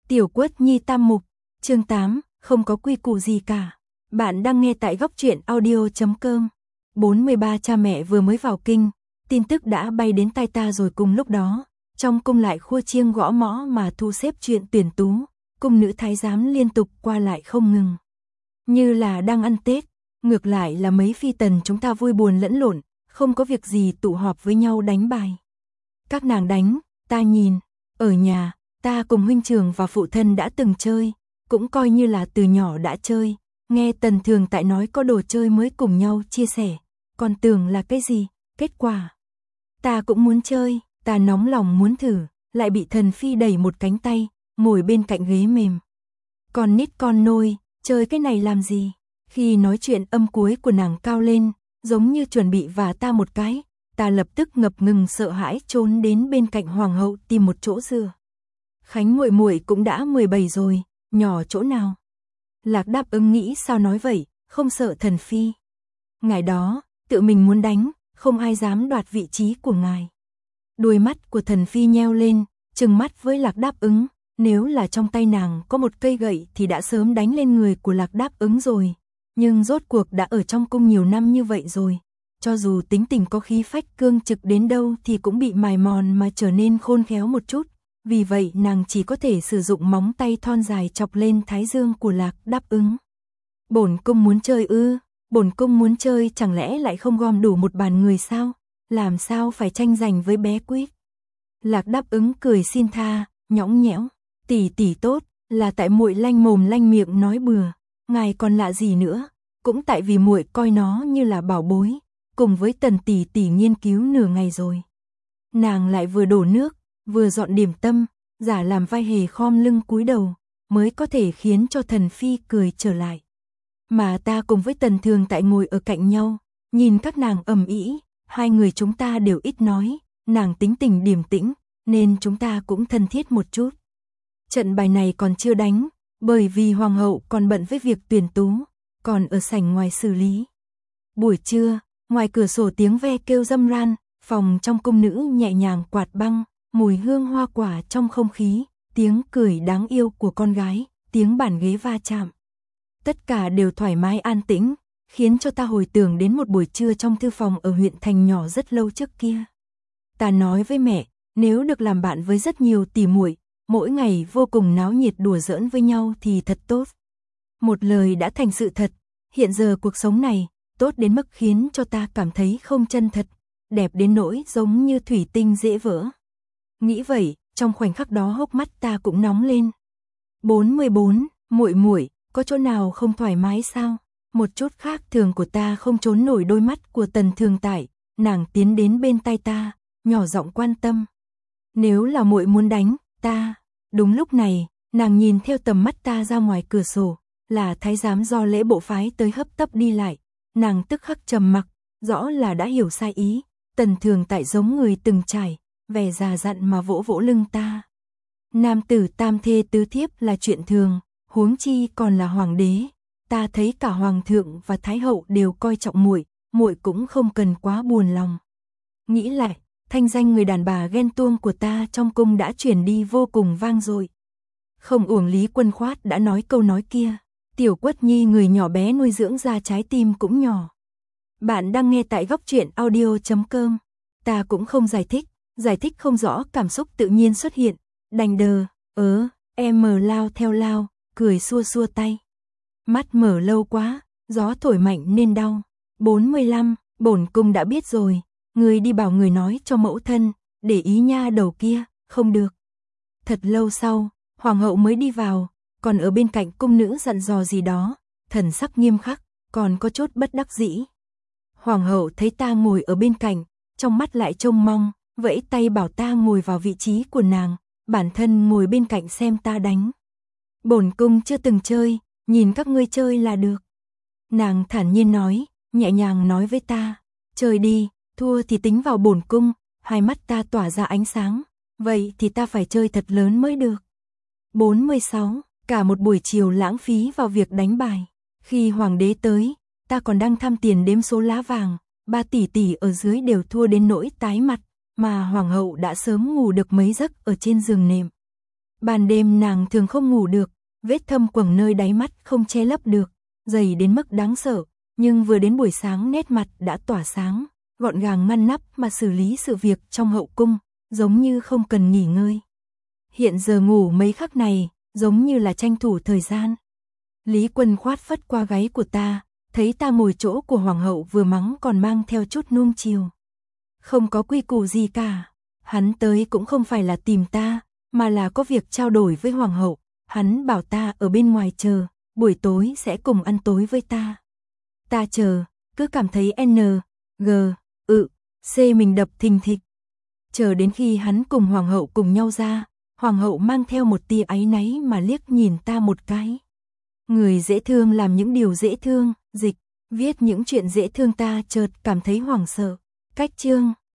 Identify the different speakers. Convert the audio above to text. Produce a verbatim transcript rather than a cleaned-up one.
Speaker 1: Tiểu Quất Nhi tam mục, chương tám, không có quy củ gì cả. Bạn đang nghe tại góc truyện audio chấm com. bốn mươi ba cha mẹ vừa mới vào kinh, tin tức đã bay đến tai ta rồi cùng lúc đó. Trong cung lại khua chiêng gõ mõ mà thu xếp chuyện tuyển tú, cung nữ thái giám liên tục qua lại không ngừng. Như là đang ăn Tết, ngược lại là mấy phi tần chúng ta vui buồn lẫn lộn, không có việc gì tụ họp với nhau đánh bài. Các nàng đánh, ta nhìn, ở nhà, ta cùng huynh trưởng và phụ thân đã từng chơi, cũng coi như là từ nhỏ đã chơi, nghe Tần Thường tại nói có đồ chơi mới cùng nhau chia sẻ, còn tưởng là cái gì, kết quả. Ta cũng muốn chơi, ta nóng lòng muốn thử, lại bị Thần Phi đẩy một cánh tay, ngồi bên cạnh ghế mềm. Con nít con nôi, chơi cái này làm gì? Khi nói chuyện âm cuối của nàng cao lên, giống như chuẩn bị vả ta một cái, ta lập tức ngập ngừng sợ hãi trốn đến bên cạnh hoàng hậu tìm một chỗ dựa. Khánh muội muội cũng đã mười bảy rồi, nhỏ chỗ nào? Lạc đáp ứng nghĩ sao nói vậy, không sợ Thần Phi. Ngài đó, tự mình muốn đánh, không ai dám đoạt vị trí của ngài. Đuôi mắt của Thần Phi nheo lên, trừng mắt với Lạc đáp ứng, nếu là trong tay nàng có một cây gậy thì đã sớm đánh lên người của Lạc đáp ứng rồi. Nhưng rốt cuộc đã ở trong cung nhiều năm như vậy rồi, cho dù tính tình có khí phách cương trực đến đâu thì cũng bị mài mòn mà trở nên khôn khéo một chút. Vì vậy nàng chỉ có thể sử dụng móng tay thon dài chọc lên thái dương của Lạc đáp ứng. Bổn cung muốn chơi ư, bổn cung muốn chơi chẳng lẽ lại không gom đủ một bàn người sao, làm sao phải tranh giành với bé Quýt. Lạc đáp ứng cười xin tha, nhõng nhẽo, tỷ tỷ tốt, là tại muội lanh mồm lanh miệng nói bừa, ngài còn lạ gì nữa, cũng tại vì muội coi nó như là bảo bối, cùng với Tần tỷ tỷ nghiên cứu nửa ngày rồi. Nàng lại vừa đổ nước, vừa dọn điểm tâm, giả làm vai hề khom lưng cúi đầu, mới có thể khiến cho Thần Phi cười trở lại. Mà ta cùng với Tần Thường tại ngồi ở cạnh nhau, nhìn các nàng ầm ĩ, hai người chúng ta đều ít nói, nàng tính tình điềm tĩnh, nên chúng ta cũng thân thiết một chút. Trận bài này còn chưa đánh, bởi vì hoàng hậu còn bận với việc tuyển tú, còn ở sảnh ngoài xử lý. Buổi trưa, ngoài cửa sổ tiếng ve kêu râm ran, phòng trong cung nữ nhẹ nhàng quạt băng, mùi hương hoa quả trong không khí, tiếng cười đáng yêu của con gái, tiếng bàn ghế va chạm. Tất cả đều thoải mái an tĩnh, khiến cho ta hồi tưởng đến một buổi trưa trong thư phòng ở huyện thành nhỏ rất lâu trước kia. Ta nói với mẹ, nếu được làm bạn với rất nhiều tỷ muội, mỗi ngày vô cùng náo nhiệt đùa giỡn với nhau thì thật tốt. Một lời đã thành sự thật, hiện giờ cuộc sống này, tốt đến mức khiến cho ta cảm thấy không chân thật, đẹp đến nỗi giống như thủy tinh dễ vỡ. Nghĩ vậy, trong khoảnh khắc đó hốc mắt ta cũng nóng lên. bốn mươi bốn, muội muội, có chỗ nào không thoải mái sao? Một chút khác thường của ta không trốn nổi đôi mắt của Tần Thường tại, nàng tiến đến bên tai ta, nhỏ giọng quan tâm. Nếu là muội muốn đánh, ta. Đúng lúc này, nàng nhìn theo tầm mắt ta ra ngoài cửa sổ, là thái giám do lễ bộ phái tới hấp tấp đi lại. Nàng tức khắc trầm mặc, rõ là đã hiểu sai ý. Tần Thường tại giống người từng trải, vẻ già dặn mà vỗ vỗ lưng ta. Nam tử tam thê tứ thiếp là chuyện thường, huống chi còn là hoàng đế. Ta thấy cả hoàng thượng và thái hậu đều coi trọng muội, muội cũng không cần quá buồn lòng. Nghĩ lại, thanh danh người đàn bà ghen tuông của ta trong cung đã truyền đi vô cùng vang dội. Không uổng Lý Quân Khoát đã nói câu nói kia, Tiểu Quất Nhi người nhỏ bé nuôi dưỡng ra trái tim cũng nhỏ. Bạn đang nghe tại góc truyện audio chấm com. Ta cũng không giải thích, giải thích không rõ, cảm xúc tự nhiên xuất hiện, đành đờ, ớ, em mờ lao theo lao, cười xua xua tay. Mắt mở lâu quá, gió thổi mạnh nên đau. bốn mươi lăm, bổn cung đã biết rồi, người đi bảo người nói cho mẫu thân, để ý nha đầu kia, không được. Thật lâu sau, hoàng hậu mới đi vào, còn ở bên cạnh cung nữ dặn dò gì đó, thần sắc nghiêm khắc, còn có chút bất đắc dĩ. Hoàng hậu thấy ta ngồi ở bên cạnh, trong mắt lại trông mong, vẫy tay bảo ta ngồi vào vị trí của nàng, bản thân ngồi bên cạnh xem ta đánh. Bổn cung chưa từng chơi, nhìn các ngươi chơi là được. Nàng thản nhiên nói, nhẹ nhàng nói với ta, chơi đi, thua thì tính vào bổn cung. Hai mắt ta tỏa ra ánh sáng, vậy thì ta phải chơi thật lớn mới được. bốn mươi sáu, cả một buổi chiều lãng phí vào việc đánh bài. Khi hoàng đế tới, ta còn đang thăm tiền đếm số lá vàng, ba tỷ tỷ ở dưới đều thua đến nỗi tái mặt, mà hoàng hậu đã sớm ngủ được mấy giấc ở trên giường nệm. Ban đêm nàng thường không ngủ được, vết thâm quầng nơi đáy mắt không che lấp được, dày đến mức đáng sợ, nhưng vừa đến buổi sáng nét mặt đã tỏa sáng, gọn gàng ngăn nắp mà xử lý sự việc trong hậu cung, giống như không cần nghỉ ngơi. Hiện giờ ngủ mấy khắc này, giống như là tranh thủ thời gian. Lý Quân khoát phất qua gáy của ta, thấy ta ngồi chỗ của hoàng hậu vừa mắng còn mang theo chút nuông chiều. Không có quy củ gì cả, hắn tới cũng không phải là tìm ta, mà là có việc trao đổi với hoàng hậu, hắn bảo ta ở bên ngoài chờ, buổi tối sẽ cùng ăn tối với ta. Ta chờ, cứ cảm thấy N, G, ự, C mình đập thình thịch. Chờ đến khi hắn cùng hoàng hậu cùng nhau ra, hoàng hậu mang theo một tia áy náy mà liếc nhìn ta một cái. Người dễ thương làm những điều dễ thương, dịch, viết những chuyện dễ thương ta chợt cảm thấy hoảng sợ. Cách chương